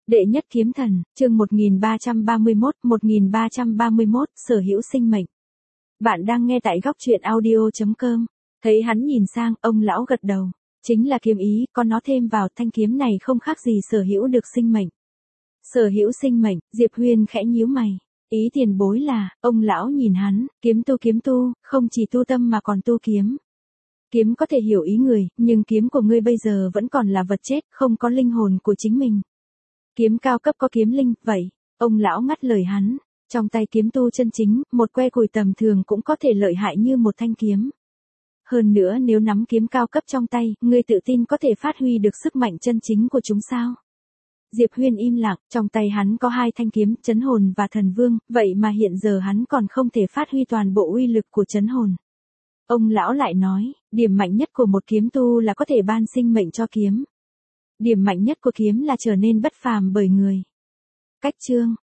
Đệ nhất kiếm thần, chương 1331, sở hữu sinh mệnh. Bạn đang nghe tại góc truyện audio.com. Thấy hắn nhìn sang, ông lão gật đầu. Chính là kiếm ý, con nó thêm vào thanh kiếm này không khác gì sở hữu được sinh mệnh. Sở hữu sinh mệnh, Diệp Huyền khẽ nhíu mày. Ý tiền bối là, ông lão nhìn hắn, kiếm tu, không chỉ tu tâm mà còn tu kiếm. Kiếm có thể hiểu ý người, nhưng kiếm của ngươi bây giờ vẫn còn là vật chết, không có linh hồn của chính mình. Kiếm cao cấp có kiếm linh, vậy. Ông lão ngắt lời hắn. Trong tay kiếm tu chân chính, một que củi tầm thường cũng có thể lợi hại như một thanh kiếm. Hơn nữa nếu nắm kiếm cao cấp trong tay, ngươi tự tin có thể phát huy được sức mạnh chân chính của chúng sao? Diệp Huyền im lặng, trong tay hắn có hai thanh kiếm, Chấn Hồn và Thần Vương, vậy mà hiện giờ hắn còn không thể phát huy toàn bộ uy lực của Chấn Hồn. Ông lão lại nói, điểm mạnh nhất của một kiếm tu là có thể ban sinh mệnh cho kiếm. Điểm mạnh nhất của kiếm là trở nên bất phàm bởi người. Cách chương,